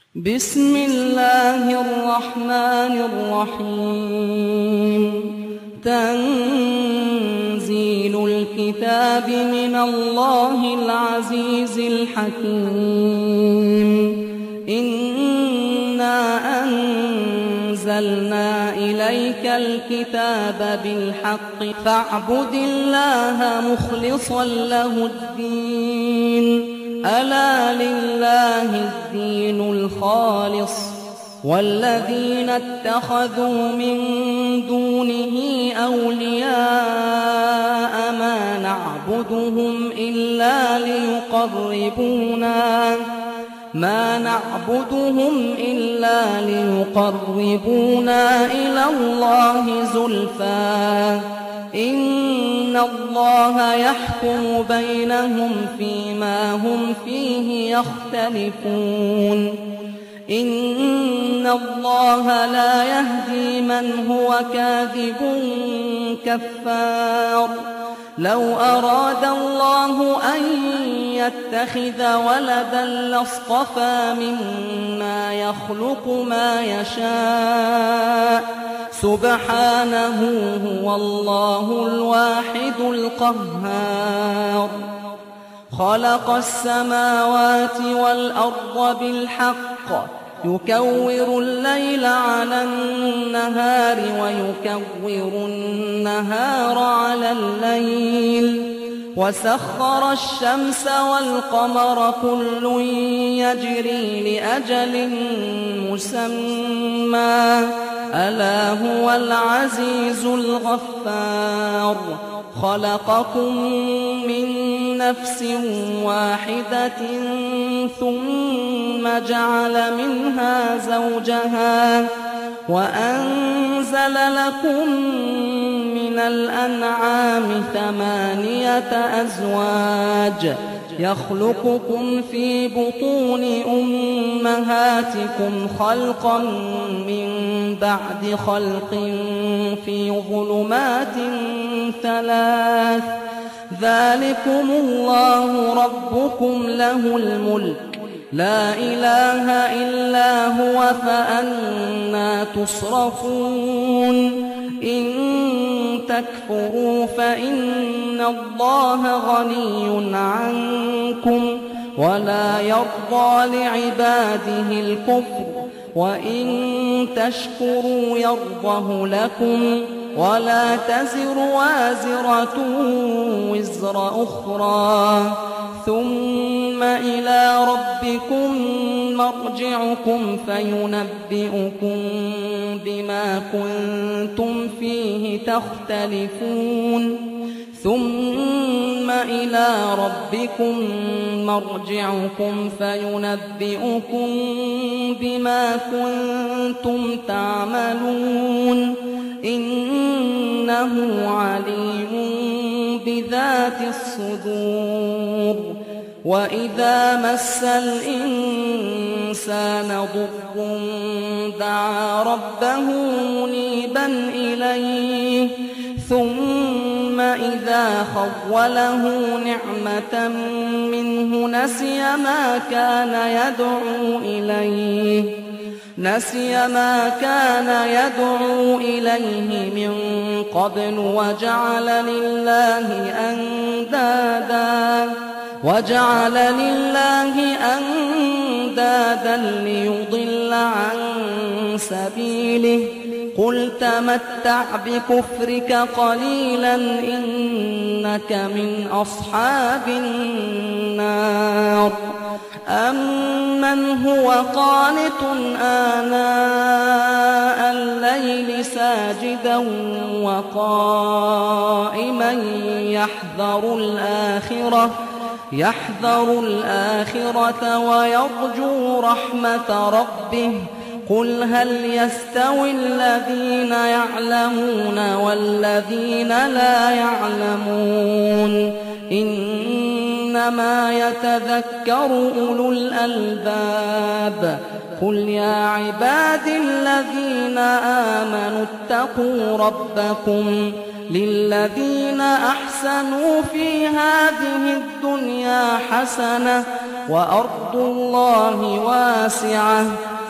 بسم الله الرحمن الرحيم. تنزيل الكتاب من الله العزيز الحكيم. إنا أنزلنا إليك الكتاب بالحق فاعبد الله مخلصا له الدين. ألا لله الدين الخالص والذين اتخذوا من دونه أولياء ما نعبدهم إلا ليقربونا إلى الله زلفى إن الله يحكم بينهم فيما هم فيه يختلفون. إن الله لا يهدي من هو كاذب كفار. لو أراد الله أن يتخذ ولدا لاصطفى مما يخلق ما يشاء سبحانه هو الله الواحد القهار. خلق السماوات والأرض بالحق يكور الليل على النهار ويكور النهار على الليل وسخر الشمس والقمر كل يجري لأجل مسمى ألا هو العزيز الغفار. خلقكم من نفس واحدة ثم جعل منها زوجها وأنزل لكم من الأنعام 8 أزواج يخلقكم في بطون أمهاتكم خلقا من بعد خلق في ظلمات 3 ذلكم الله ربكم له الملك لا إله إلا هو فأنى تصرفون. إن تكفروا فإن الله غني عنكم ولا يرضى لعباده الكفر وإن تشكروا يرضه لكم ولا تزر وازرة وزر أخرى ثم إلى ربكم مرجعكم فينبئكم بما كنتم فيه تختلفون. ثم إلى ربكم مرجعكم فينبئكم بما كنتم تعملون إنه عليم بذات الصدور. وإذا مس الإنسان ضر دعا ربه منيبا إليه ثم إذا خوله نعمة منه نسي ما كان يدعو إليه من قبل وجعل لله أندادا ليضل عن سبيله. قل تمتع بكفرك قليلا إنك من أصحاب النار. أمن هو قانت آناء الليل ساجدا وقائما يحذر الآخرة ويرجو رحمة ربه. قل هل يستوي الذين يعلمون والذين لا يعلمون إنما يتذكر أولو الألباب. قل يا عبادي الذين آمنوا اتقوا ربكم للذين أحسنوا في هذه الدنيا حسنة وأرض الله واسعة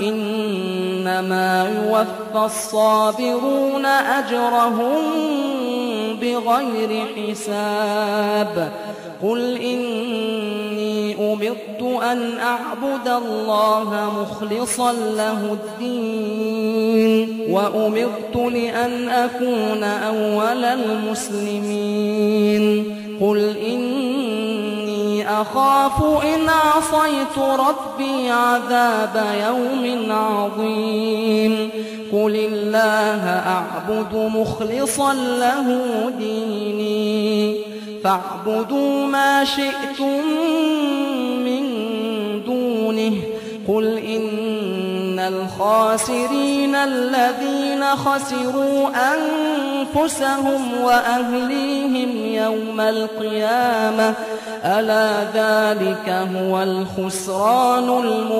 إنما يوفى الصابرون أجرهم بغير حساب قل إني أمرت أن أعبد الله مخلصا له الدين وأمرت لأن أكون أول المسلمين قل إني أخاف إن عصيت ربي عذاب يوم عظيم قل الله أعبد مخلصا له ديني فاعبدوا ما شئتم من دونه قل إن الخاسرين الذين خسروا أنفسهم وأهليهم يوم القيامة ألا ذلك هو الخسران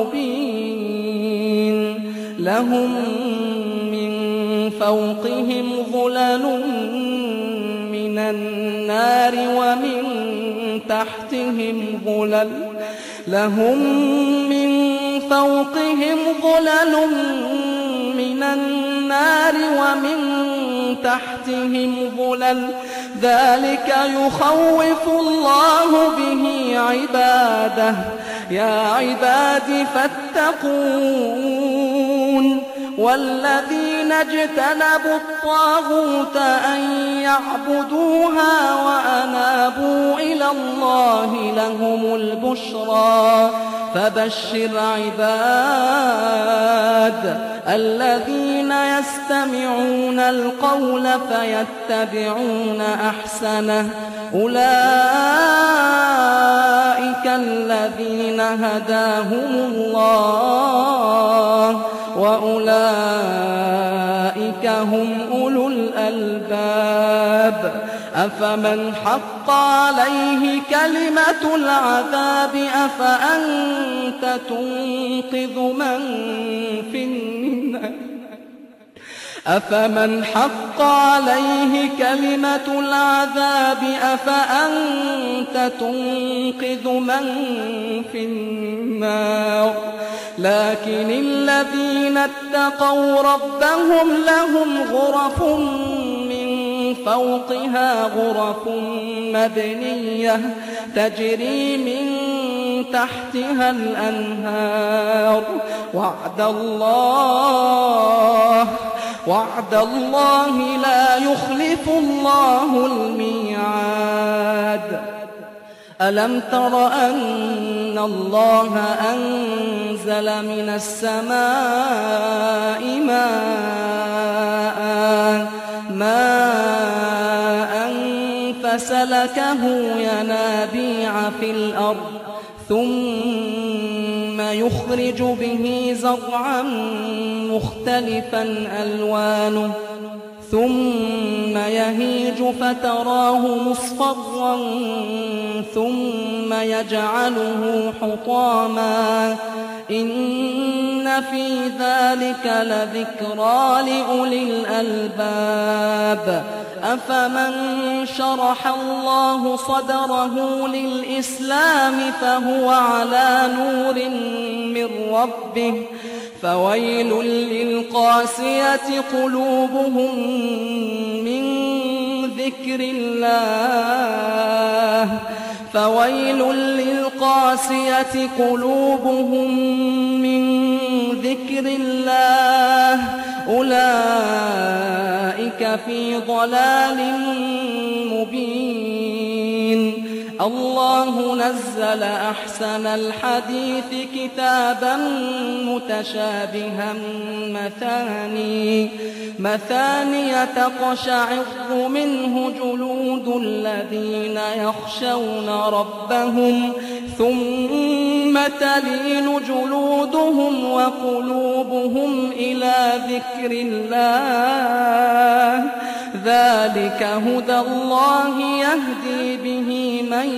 المبين لهم من فوقهم ظلل من النار ومن تحتهم ظلل لهم من فوقهم ظلل من النار ومن تحتهم ظلل ذلك يخوف الله به عباده يا عباد فاتقون والذين اجتنبوا الطاغوت أن يعبدوها وأنابوا إلى الله لهم البشرى فبشر عباد الذين يستمعون القول فيتبعون أحسنه أولئك الذين هداهم الله وأولئك هم أولو الألباب أفمن حق عليه كلمة العذاب أفأنت تنقذ من في النار أفمن حق عليه كلمة العذاب أفأنت تنقذ من في النار لكن الذين اتقوا ربهم لهم غرف من فوقها غرف مبنية تجري من تحتها الأنهار وعد الله لا يخلف الله الميعاد ألم تر أن الله أنزل من السماء ماء فسلكه ينابيع في الأرض ثم يخرج به زرعا مختلفا ألوانه ثم يهيج فتراه مصفرا ثم يجعله حطاما إن في ذلك لذكرى لأولي الألباب أفمن شرح الله صدره للإسلام فهو على نور من ربه فويل للقاسية قلوبهم من ذكر الله فويل للقاسية قلوبهم من ذكر الله أولئك في ضلال مبين الله نزل أحسن الحديث كتابا متشابها مثانية تقشعر منه جلود الذين يخشون ربهم ثم تلين جلودهم وقلوبهم إلى ذكر الله ذلك هدى الله يهدي به من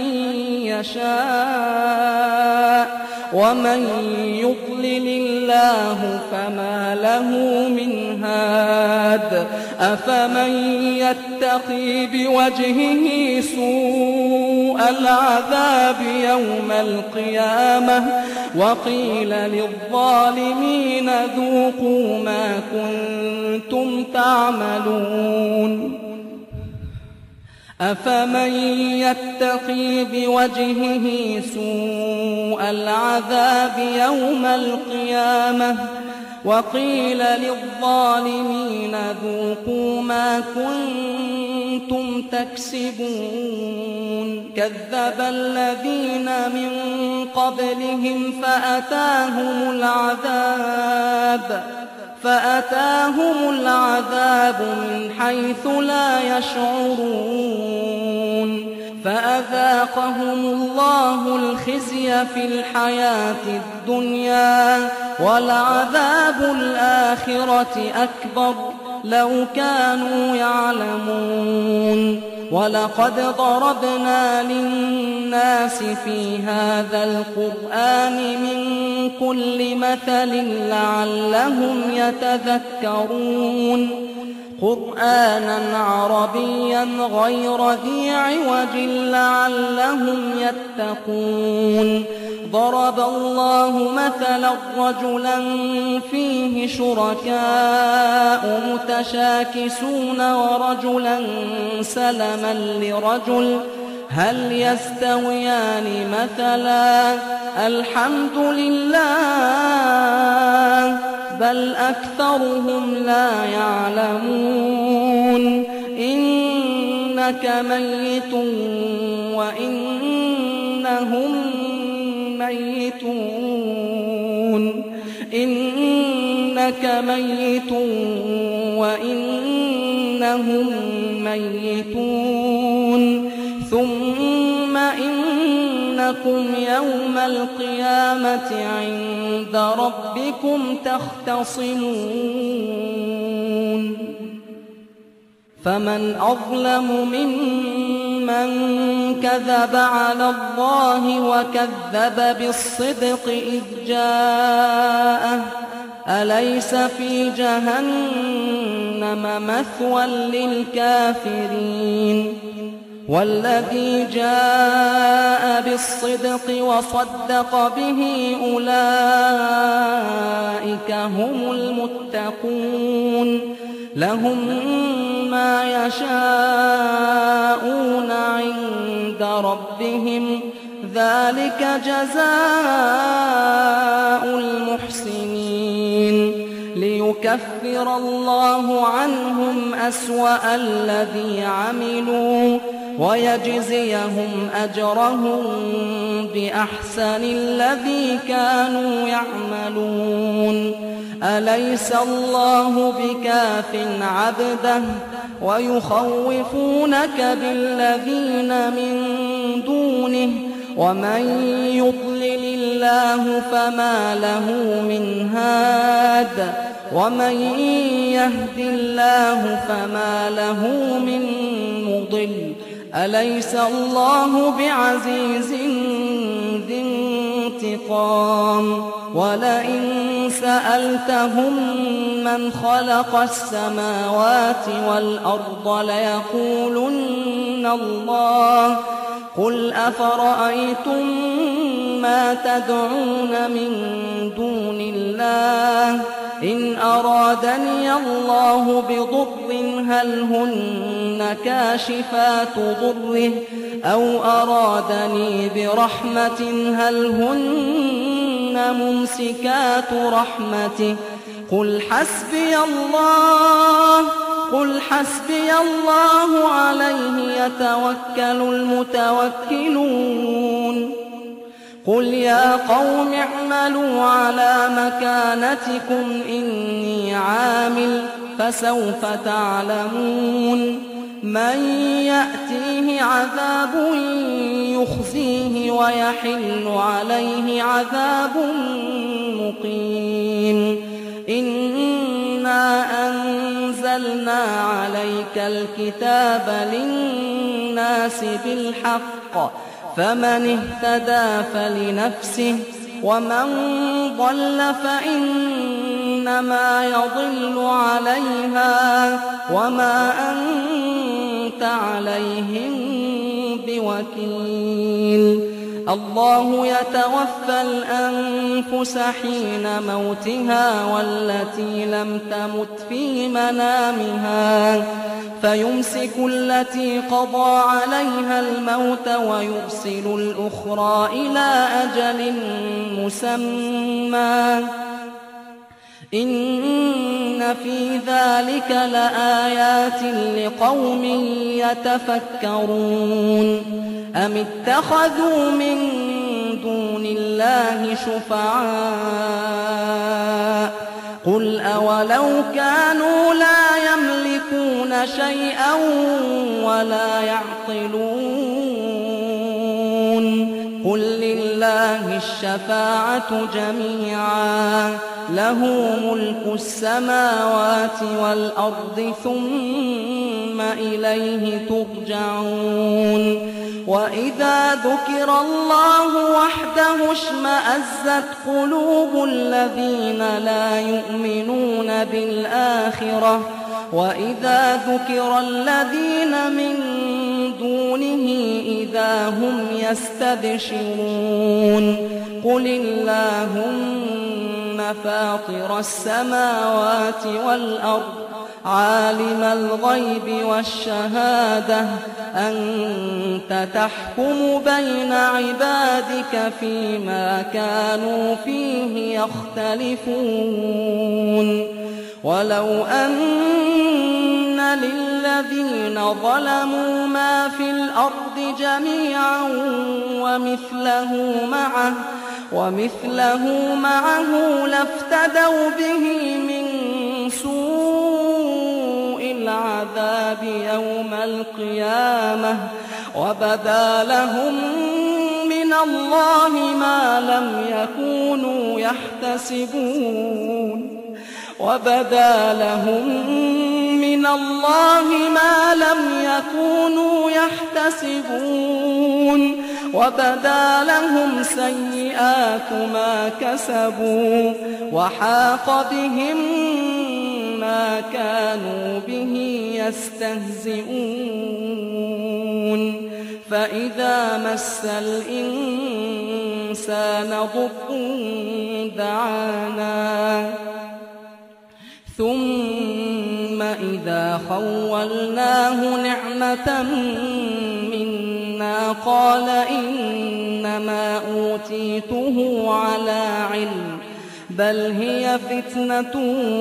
يشاء ومن يضلل الله فما له من هاد أفمن يتقي بوجهه سوء العذاب يوم القيامة وقيل للظالمين ذوقوا ما كنتم تعملون أفمن يتقي بوجهه سوء العذاب يوم القيامة وقيل للظالمين ذوقوا ما كنتم تكسبون كذب الذين من قبلهم فأتاهم العذاب من حيث لا يشعرون فأذاقهم الله الخزي في الحياة الدنيا ولعذاب الآخرة أكبر لو كانوا يعلمون ولقد ضربنا للناس في هذا القرآن من كل مثل لعلهم يتذكرون قرآنا عربيا غير ذي عوج لعلهم يتقون ضرب الله مثلا رجلا فيه شركاء متشاكسون ورجلا سلما لرجل هل يستويان مثلا الحمد لله بل أكثرهم لا يعلمون إنك ميت وإنهم ميتون إنك ميت وإنهم ميتون ثم إنكم يوم القيامة عند ربكم تختصمون فمن أظلم ممن كذب على الله وكذب بالصدق إذ جاءه أليس في جهنم مثوى للكافرين والذي جاء بالصدق وصدق به أولئك هم المتقون لهم ما يشاءون عند ربهم ذلك جزاء المحسنين ليكفر الله عنهم أسوأ الذي عملوا ويجزيهم أجرهم بأحسن الذي كانوا يعملون أليس الله بكاف عبده ويخوفونك بالذين من دونه ومن يضلل الله فما له من هاد ومن يهد الله فما له من مضل أليس الله بعزيز ذي انتقام ولئن سألتهم من خلق السماوات والأرض ليقولن الله قل أفرأيتم ما تدعون من دون الله إن أرادني الله بضر هل هن كاشفات ضره أو أرادني برحمة هل هن ممسكات رحمته قل حسبي الله عليه يتوكل المتوكلون قل يا قوم اعملوا على مكانتكم إني عامل فسوف تعلمون من يأتيه عذاب يخزيه ويحل عليه عذاب مقيم إنا أنزلنا عليك الكتاب للناس بالحق فمن اهتدى فلنفسه ومن ضل فإنما إنما يضل عليها وما أنت عليهم بوكيل. الله يتوفى الأنفس حين موتها والتي لم تمت في منامها فيمسك التي قضى عليها الموت ويرسل الأخرى إلى أجل مسمى إن في ذلك لآيات لقوم يتفكرون. أم اتخذوا من دون الله شفعاء قل أولو كانوا لا يملكون شيئا ولا يعقلون قل لله الشفاعة جميعا له ملك السماوات والأرض ثم إليه ترجعون. وإذا ذكر الله وحده اشمأزت قلوب الذين لا يؤمنون بالآخرة وإذا ذكر الذين من دونه إذا هم يستبشرون. قل اللهم فاطر السماوات والأرض عالم الغيب والشهادة أنت تحكم بين عبادك فيما كانوا فيه يختلفون. ولو أن للذين ظلموا ما في الأرض جميعا ومثله معه لافتدوا به من سوء العذاب يوم القيامة وبدا لهم من الله ما لم يكونوا يحتسبون وبدا لهم من الله ما لم يكونوا يحتسبون وبدا لهم سيئات ما كسبوا وحاق بهم ما كانوا به يستهزئون. فإذا مس الإنسان ضر دعانا ثم إذا خولناه نعمة منا قال إنما أوتيته على علم بل هي فتنة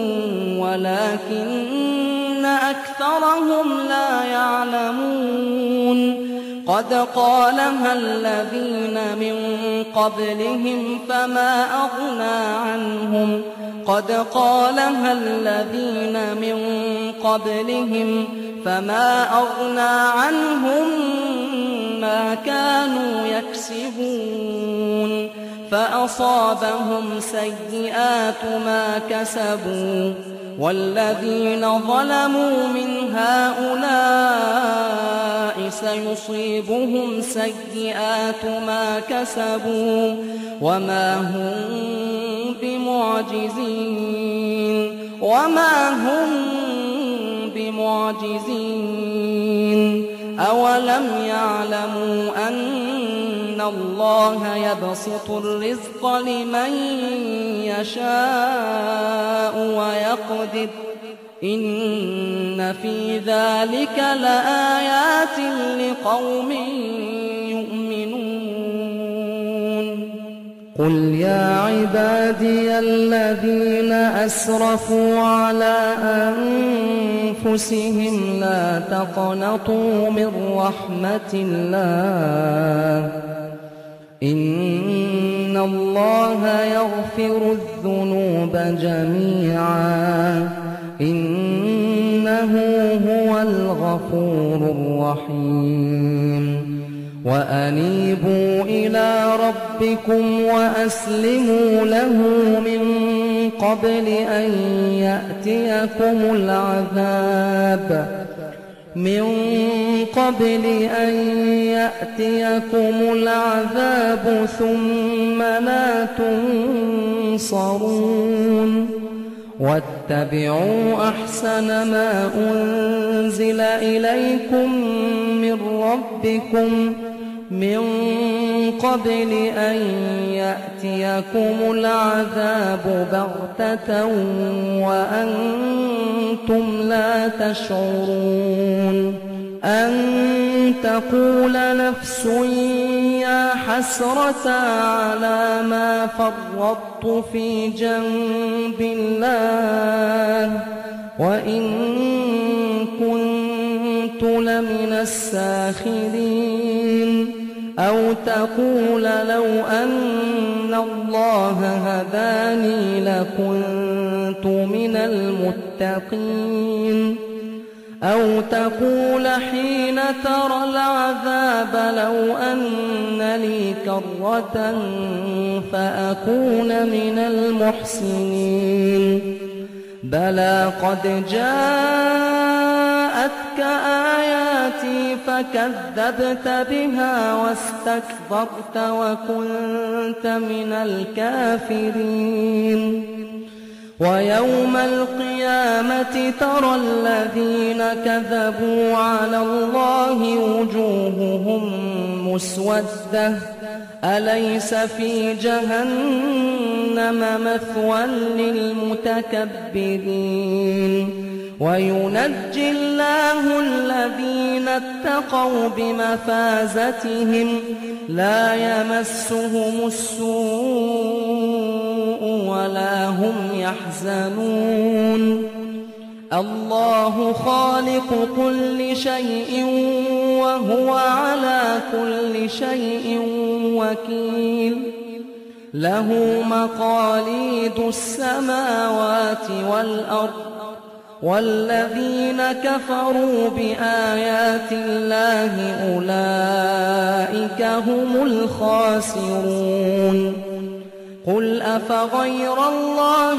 ولكن أكثرهم لا يعلمون. قد قالها الذين من قبلهم فما أغنى عنهم ما كانوا يكسبون فأصابهم سيئات ما كسبوا والذين ظلموا من هؤلاء سيصيبهم سيئات ما كسبوا وما هم بمعجزين. أولم يعلموا أن الله يبسط الرزق لمن يشاء ويقدر إن في ذلك لآيات لقوم يؤمنون. قل يا عبادي الذين أسرفوا على أنفسهم لا تقنطوا من رحمة الله إن الله يغفر الذنوب جميعا إنه هو الغفور الرحيم. وأنيبوا إلى ربكم وأسلموا له من قبل أن يأتيكم العذاب ثم لا تنصرون. واتبعوا أحسن ما أنزل إليكم من ربكم من قبل أن يأتيكم العذاب بغتة وأنتم لا تشعرون أن تقول نفس يا حسرة على ما فرطت في جنب الله وإن كنت لمن الساخرين أو تقول لو أن الله هداني لكنت من المتقين أو تقول حين ترى العذاب لو أن لي كرة فأكون من المحسنين بلى قد جاءتك آياتي فكذبت بها واستكبرت وكنت من الكافرين ويوم القيامة ترى الذين كذبوا على الله وجوههم مسودة أليس في جهنم مثوى للمتكبرين وينجي الله الذين اتقوا بمفازتهم لا يمسهم السوء ولا هم يحزنون الله خالق كل شيء وهو على كل شيء وكيل له مقاليد السماوات والأرض والذين كفروا بآيات الله أولئك هم الخاسرون قل أفغير الله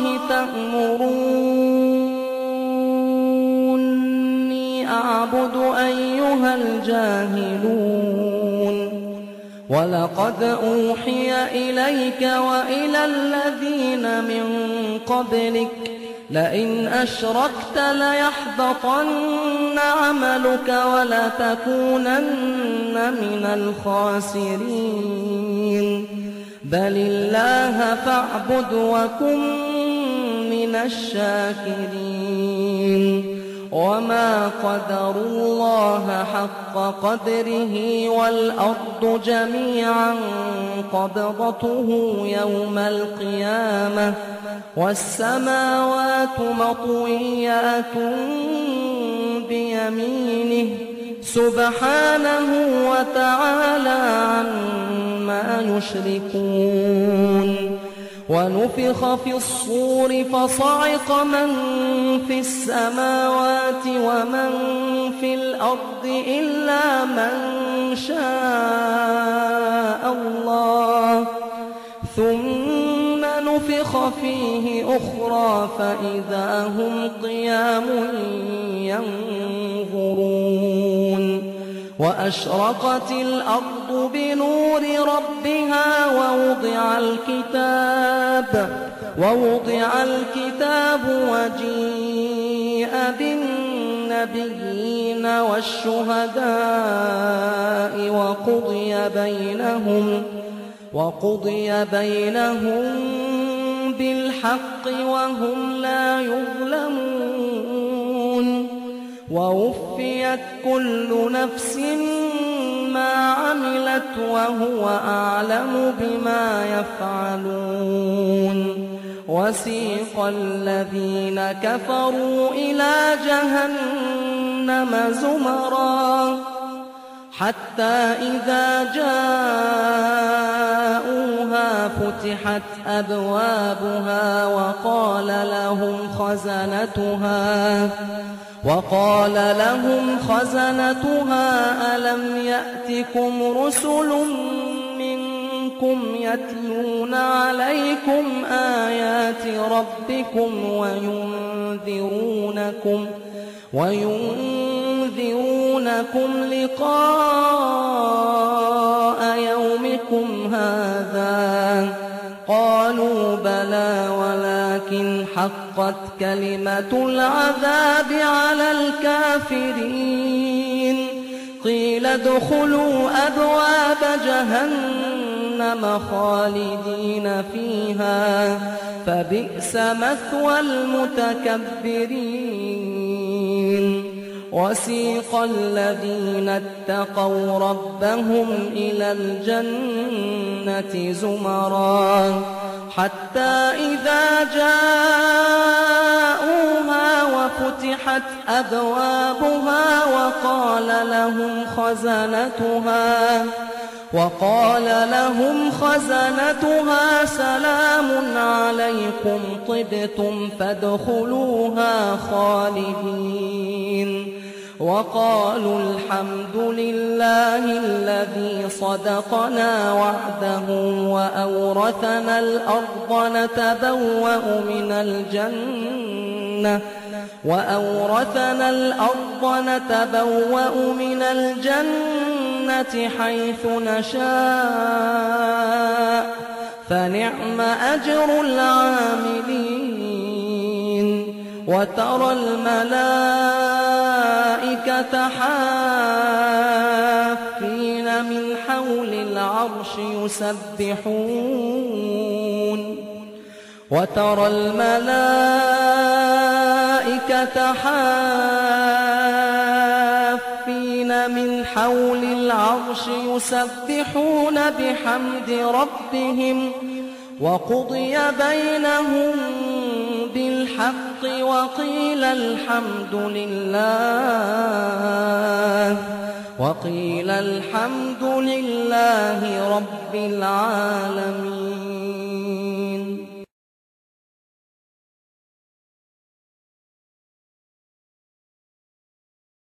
تأمروني أعبد أيها الجاهلون ولقد أوحي إليك وإلى الذين من قبلك لئن أشركت ليحبطن عملك ولتكونن من الخاسرين بل الله فاعبد وكن من الشاكرين وما قدروا الله حق قدره والأرض جميعا قبضته يوم القيامة والسماوات مطويات بيمينه سبحانه وتعالى عما يشركون ونفخ في الصور فصعق من في السماوات ومن في الأرض إلا من شاء الله ثم نفخ فيه أخرى فإذا هم قيام ينظرون وأشرقت الأرض بنور ربها ووضع الكتاب وجيء بالنبيين والشهداء وقضي بينهم بالحق وهم لا يظلمون ووفيت كل نفس ما عملت وهو أعلم بما يفعلون وسيق الذين كفروا إلى جهنم زمرا حتى إذا جاءوها فتحت أبوابها وقال لهم خزنتها ألم يأتكم رسل منكم يتلون عليكم آيات ربكم وينذرونكم لقاء يومكم هذا قالوا بلى ولكن ولكن حقت كلمة العذاب على الكافرين قيل ادخلوا أبواب جهنم خالدين فيها فبئس مثوى المتكبرين وسيق الذين اتقوا ربهم إلى الجنة زمرا حتى إذا جاءوها وفتحت أبوابها وقال لهم خزنتها سلام عليكم طبتم فادخلوها خالدين وقالوا الحمد لله الذي صدقنا وعده وأورثنا الأرض نتبوأ من الجنة حيث نشاء فنعم أجر العاملين وترى الملائكة حافين من حول العرش يسبحون بحمد ربهم وقضي بينهم بالحق وقيل الحمد لله رب العالمين.